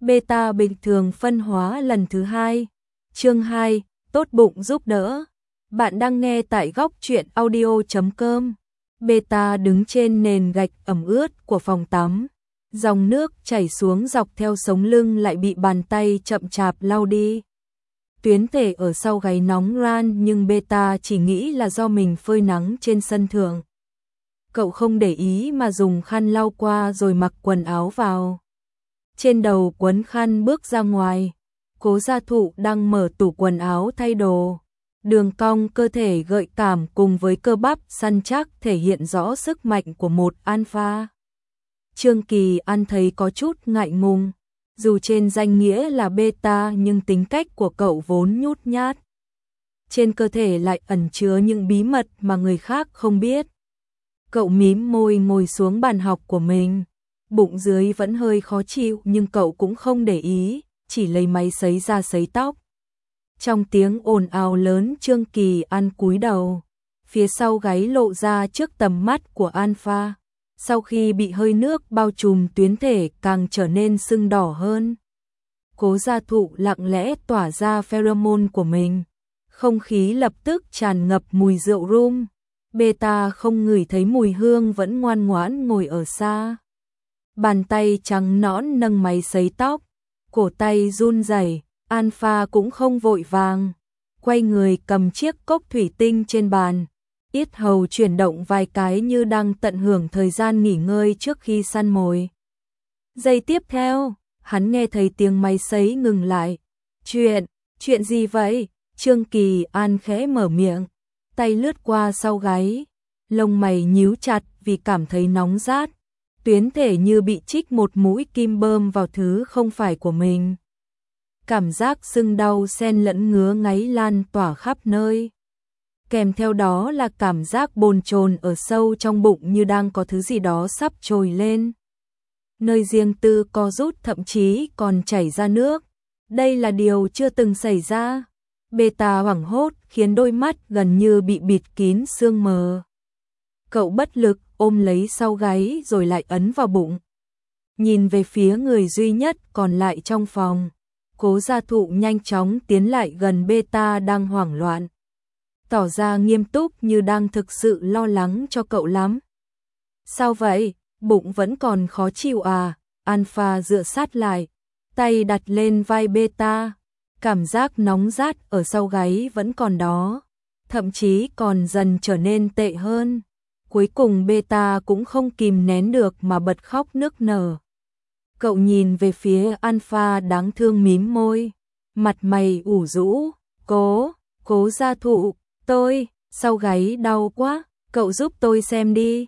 Beta bình thường phân hóa lần thứ 2. Chương 2, tốt bụng giúp đỡ. Bạn đang nghe tại góc truyện audio.com. Beta đứng trên nền gạch ẩm ướt của phòng tắm. Dòng nước chảy xuống dọc theo sống lưng lại bị bàn tay chậm chạp lau đi. Tuyến thể ở sau gáy nóng ran nhưng Beta chỉ nghĩ là do mình phơi nắng trên sân thượng. Cậu không để ý mà dùng khăn lau qua rồi mặc quần áo vào. Trên đầu quấn khăn bước ra ngoài. Cố Gia Thụ đang mở tủ quần áo thay đồ. Đường cong cơ thể gợi cảm cùng với cơ bắp săn chắc thể hiện rõ sức mạnh của một alpha. Trương Kỳ An thấy có chút ngại ngùng. Dù trên danh nghĩa là beta nhưng tính cách của cậu vốn nhút nhát. Trên cơ thể lại ẩn chứa những bí mật mà người khác không biết. Cậu mím môi ngồi xuống bàn học của mình. Bụng dưới vẫn hơi khó chịu nhưng cậu cũng không để ý, chỉ lấy máy sấy ra sấy tóc. Trong tiếng ồn ào lớn Trương Kỳ An cúi đầu. Phía sau gáy lộ ra trước tầm mắt của alpha. Sau khi bị hơi nước bao trùm tuyến thể càng trở nên sưng đỏ hơn. Cố Gia Thụ lặng lẽ tỏa ra pheromone của mình. Không khí lập tức tràn ngập mùi rượu rum. Beta không ngửi thấy mùi hương vẫn ngoan ngoãn ngồi ở xa. Bàn tay trắng nõn nâng máy sấy tóc. Cổ tay run rẩy, alpha cũng không vội vàng. Quay người cầm chiếc cốc thủy tinh trên bàn. Yết hầu chuyển động vài cái như đang tận hưởng thời gian nghỉ ngơi trước khi săn mồi. Giây tiếp theo, hắn nghe thấy tiếng máy sấy ngừng lại. Chuyện gì vậy? Trương Kỳ An khẽ mở miệng, tay lướt qua sau gáy. Lông mày nhíu chặt vì cảm thấy nóng rát. Tuyến thể như bị chích một mũi kim bơm vào thứ không phải của mình. Cảm giác sưng đau xen lẫn ngứa ngáy lan tỏa khắp nơi. Kèm theo đó là cảm giác bồn chồn ở sâu trong bụng như đang có thứ gì đó sắp trồi lên. Nơi riêng tư co rút thậm chí còn chảy ra nước. Đây là điều chưa từng xảy ra. Beta hoảng hốt khiến đôi mắt gần như bị bịt kín sương mờ. Cậu bất lực ôm lấy sau gáy rồi lại ấn vào bụng. Nhìn về phía người duy nhất còn lại trong phòng. Cố Gia Thụ nhanh chóng tiến lại gần Beta đang hoảng loạn. Tỏ ra nghiêm túc như đang thực sự lo lắng cho cậu lắm. Sao vậy? Bụng vẫn còn khó chịu à? Alpha dựa sát lại, tay đặt lên vai Beta. Cảm giác nóng rát ở sau gáy vẫn còn đó, thậm chí còn dần trở nên tệ hơn. Cuối cùng Beta cũng không kìm nén được mà bật khóc nức nở. Cậu nhìn về phía Alpha đáng thương mím môi, mặt mày ủ rũ. Cố Gia Thụ, sau gáy đau quá, cậu giúp tôi xem đi.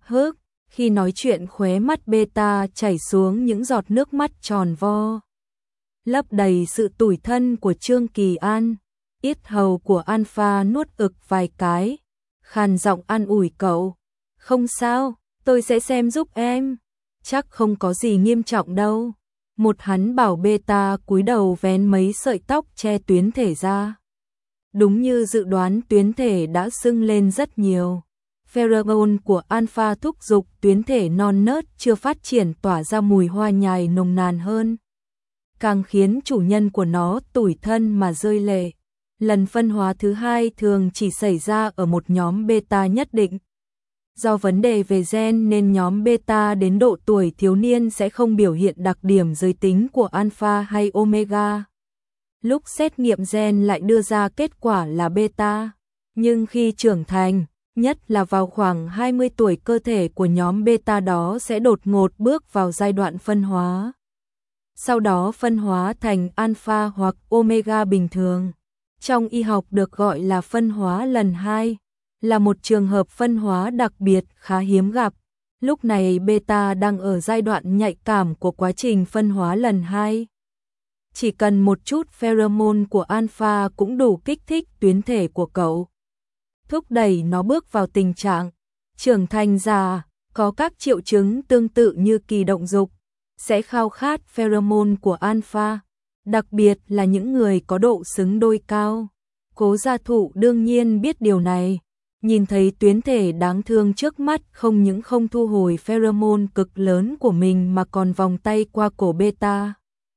Khi nói chuyện khóe mắt Beta chảy xuống những giọt nước mắt tròn vo. Lấp đầy sự tủi thân của Trương Kỳ An. Yết hầu của Alpha nuốt ực vài cái, khàn giọng an ủi cậu. Không sao, tôi sẽ xem giúp em. Chắc không có gì nghiêm trọng đâu. Hắn bảo Beta cúi đầu vén mấy sợi tóc che tuyến thể ra. Đúng như dự đoán tuyến thể đã sưng lên rất nhiều. Pheromone của alpha thúc giục tuyến thể non nớt chưa phát triển tỏa ra mùi hoa nhài nồng nàn hơn. Càng khiến chủ nhân của nó tủi thân mà rơi lệ. Lần phân hóa thứ 2 thường chỉ xảy ra ở một nhóm beta nhất định. Do vấn đề về gen nên nhóm beta đến độ tuổi thiếu niên sẽ không biểu hiện đặc điểm giới tính của alpha hay omega. Lúc xét nghiệm gen lại đưa ra kết quả là beta. Nhưng khi trưởng thành, nhất là vào khoảng 20 tuổi, cơ thể của nhóm beta đó sẽ đột ngột bước vào giai đoạn phân hóa. Sau đó phân hóa thành alpha hoặc omega bình thường. Trong y học được gọi là phân hóa lần 2, là một trường hợp phân hóa đặc biệt khá hiếm gặp. Lúc này beta đang ở giai đoạn nhạy cảm của quá trình phân hóa lần 2. Chỉ cần một chút pheromone của alpha cũng đủ kích thích tuyến thể của cậu, thúc đẩy nó bước vào tình trạng trưởng thành già. Có các triệu chứng tương tự như kỳ động dục, sẽ khao khát pheromone của alpha, đặc biệt là những người có độ xứng đôi cao. Cố Gia Thụ đương nhiên biết điều này, nhìn thấy tuyến thể đáng thương trước mắt không những không thu hồi pheromone cực lớn của mình mà còn vòng tay qua cổ beta.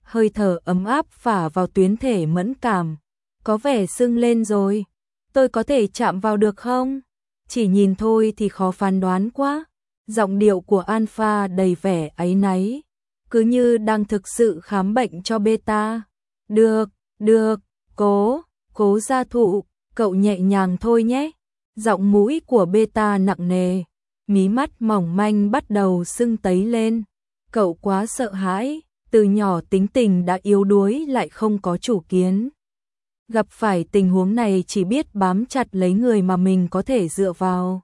hơi thở ấm áp phả vào tuyến thể mẫn cảm, có vẻ sưng lên rồi. Tôi có thể chạm vào được không? Chỉ nhìn thôi thì khó phán đoán quá. Giọng điệu của Alpha đầy vẻ áy náy, cứ như đang thực sự khám bệnh cho beta. Được, cố gia thụ, cậu nhẹ nhàng thôi nhé. Giọng mũi của beta nặng nề, mí mắt mỏng manh bắt đầu sưng tấy lên. Cậu quá sợ hãi, từ nhỏ tính tình đã yếu đuối lại không có chủ kiến. Gặp phải tình huống này chỉ biết bám chặt lấy người mà mình có thể dựa vào.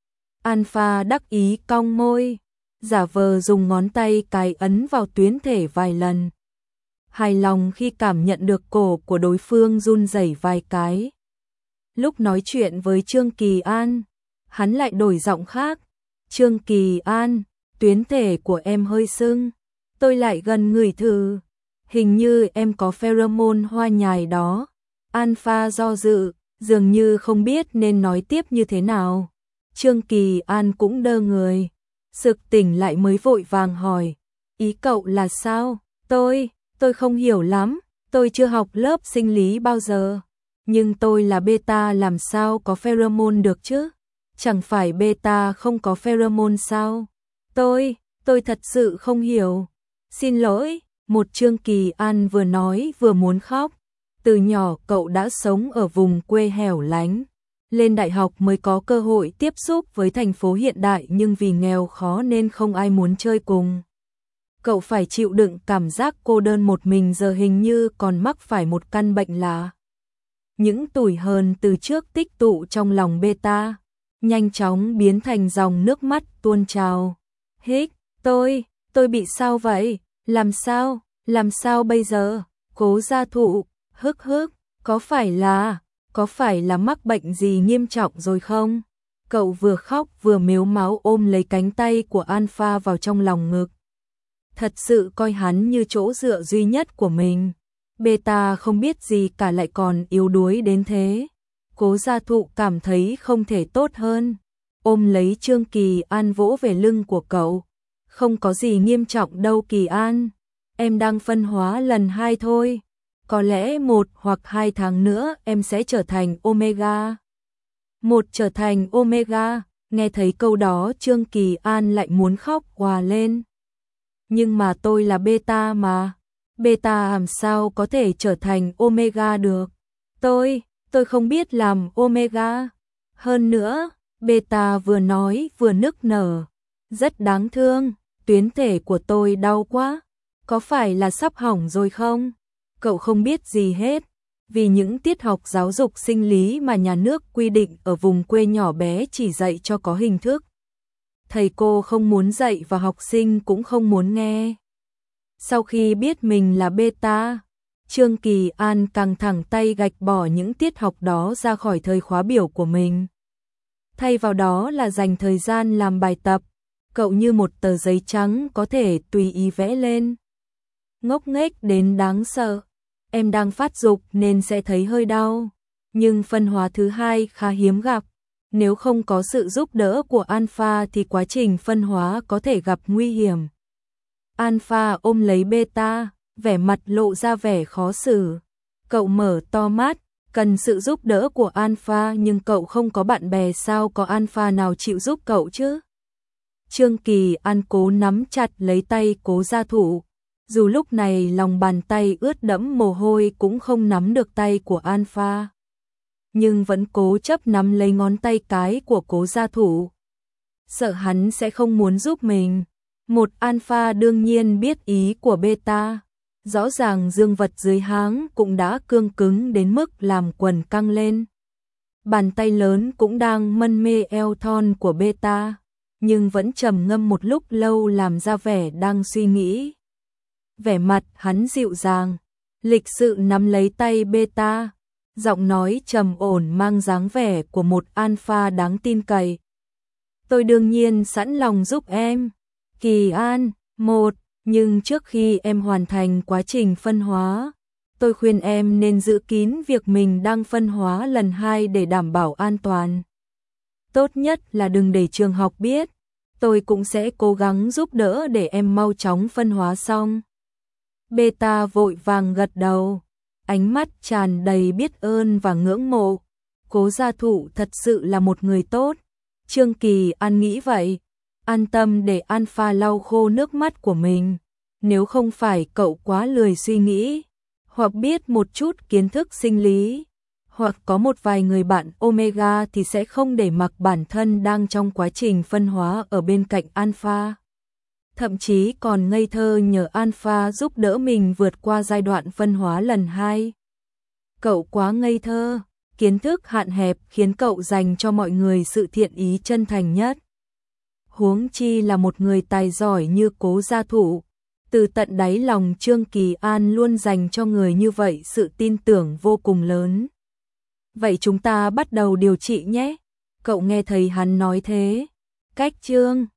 Alpha đắc ý cong môi, giả vờ dùng ngón tay cái ấn vào tuyến thể vài lần. Hài lòng khi cảm nhận được cổ của đối phương run rẩy vài cái. Lúc nói chuyện với Trương Kỳ An, hắn lại đổi giọng khác. Trương Kỳ An, tuyến thể của em hơi sưng. Tôi lại gần ngửi thử. Hình như em có pheromone hoa nhài đó. Alpha do dự, dường như không biết nên nói tiếp như thế nào. Trương Kỳ An cũng đơ người. Sực tỉnh lại mới vội vàng hỏi. Ý cậu là sao? Tôi không hiểu lắm. Tôi chưa học lớp sinh lý bao giờ. Nhưng tôi là beta làm sao có pheromone được chứ? Chẳng phải beta không có pheromone sao? Tôi thật sự không hiểu. Xin lỗi, một Trương Kỳ An vừa nói vừa muốn khóc. Từ nhỏ cậu đã sống ở vùng quê hẻo lánh. Lên đại học mới có cơ hội tiếp xúc với thành phố hiện đại nhưng vì nghèo khó nên không ai muốn chơi cùng. Cậu phải chịu đựng cảm giác cô đơn một mình giờ hình như còn mắc phải một căn bệnh lạ. Những tủi hờn từ trước tích tụ trong lòng beta, nhanh chóng biến thành dòng nước mắt tuôn trào. Hích, tôi bị sao vậy? Làm sao bây giờ? Cố gia thụ, hức, có phải là mắc bệnh gì nghiêm trọng rồi không? Cậu vừa khóc vừa mếu máo ôm lấy cánh tay của Alpha vào trong lòng ngực. Thật sự coi hắn như chỗ dựa duy nhất của mình. Beta không biết gì cả lại còn yếu đuối đến thế. Cố gia thụ cảm thấy không thể tốt hơn. Ôm lấy Trương Kỳ An vỗ về lưng của cậu. Không có gì nghiêm trọng đâu Kỳ An. Em đang phân hóa lần 2 thôi. Có lẽ 1 hoặc 2 tháng nữa em sẽ trở thành Omega. Trở thành Omega. Nghe thấy câu đó Trương Kỳ An lại muốn khóc òa lên. Nhưng mà tôi là beta mà. Beta làm sao có thể trở thành Omega được? Tôi không biết làm Omega. Hơn nữa, beta vừa nói vừa nức nở. Rất đáng thương, tuyến thể của tôi đau quá. Có phải là sắp hỏng rồi không? Cậu không biết gì hết. Vì những tiết học giáo dục sinh lý mà nhà nước quy định ở vùng quê nhỏ bé chỉ dạy cho có hình thức. Thầy cô không muốn dạy và học sinh cũng không muốn nghe. Sau khi biết mình là beta, Trương Kỳ An càng thẳng tay gạch bỏ những tiết học đó ra khỏi thời khóa biểu của mình. Thay vào đó là dành thời gian làm bài tập, cậu như một tờ giấy trắng có thể tùy ý vẽ lên. Ngốc nghếch đến đáng sợ, em đang phát dục nên sẽ thấy hơi đau, nhưng phân hóa thứ 2 khá hiếm gặp. Nếu không có sự giúp đỡ của Alpha thì quá trình phân hóa có thể gặp nguy hiểm. Alpha ôm lấy beta, vẻ mặt lộ ra vẻ khó xử. Cậu mở to mắt, cần sự giúp đỡ của Alpha nhưng cậu không có bạn bè sao có Alpha nào chịu giúp cậu chứ? Trương Kỳ An cố nắm chặt lấy tay Cố gia thụ. Dù lúc này lòng bàn tay ướt đẫm mồ hôi cũng không nắm được tay của Alpha. Nhưng vẫn cố chấp nắm lấy ngón tay cái của Cố gia thụ. Sợ hắn sẽ không muốn giúp mình. Một Alpha đương nhiên biết ý của beta. Rõ ràng dương vật dưới háng cũng đã cương cứng đến mức làm quần căng lên. Bàn tay lớn cũng đang mân mê eo thon của beta, nhưng vẫn trầm ngâm một lúc lâu làm ra vẻ đang suy nghĩ. Vẻ mặt hắn dịu dàng, lịch sự nắm lấy tay beta, giọng nói trầm ổn mang dáng vẻ của một Alpha đáng tin cậy. Tôi đương nhiên sẵn lòng giúp em, Kỳ An, nhưng trước khi em hoàn thành quá trình phân hóa, tôi khuyên em nên giữ kín việc mình đang phân hóa lần 2 để đảm bảo an toàn. Tốt nhất là đừng để trường học biết, tôi cũng sẽ cố gắng giúp đỡ để em mau chóng phân hóa xong. Beta vội vàng gật đầu, ánh mắt tràn đầy biết ơn và ngưỡng mộ. Cố gia thụ thật sự là một người tốt. Trương Kỳ An nghĩ vậy, an tâm để Alpha lau khô nước mắt của mình. Nếu không phải cậu quá lười suy nghĩ, hoặc biết một chút kiến thức sinh lý, hoặc có một vài người bạn Omega thì sẽ không để mặc bản thân đang trong quá trình phân hóa ở bên cạnh Alpha. Thậm chí còn ngây thơ nhờ Alpha giúp đỡ mình vượt qua giai đoạn phân hóa lần 2. Cậu quá ngây thơ, kiến thức hạn hẹp khiến cậu dành cho mọi người sự thiện ý chân thành nhất. Huống chi là một người tài giỏi như Cố gia thụ. Từ tận đáy lòng Trương Kỳ An luôn dành cho người như vậy sự tin tưởng vô cùng lớn. Vậy chúng ta bắt đầu điều trị nhé. Cậu nghe thầy hắn nói thế. Cách chương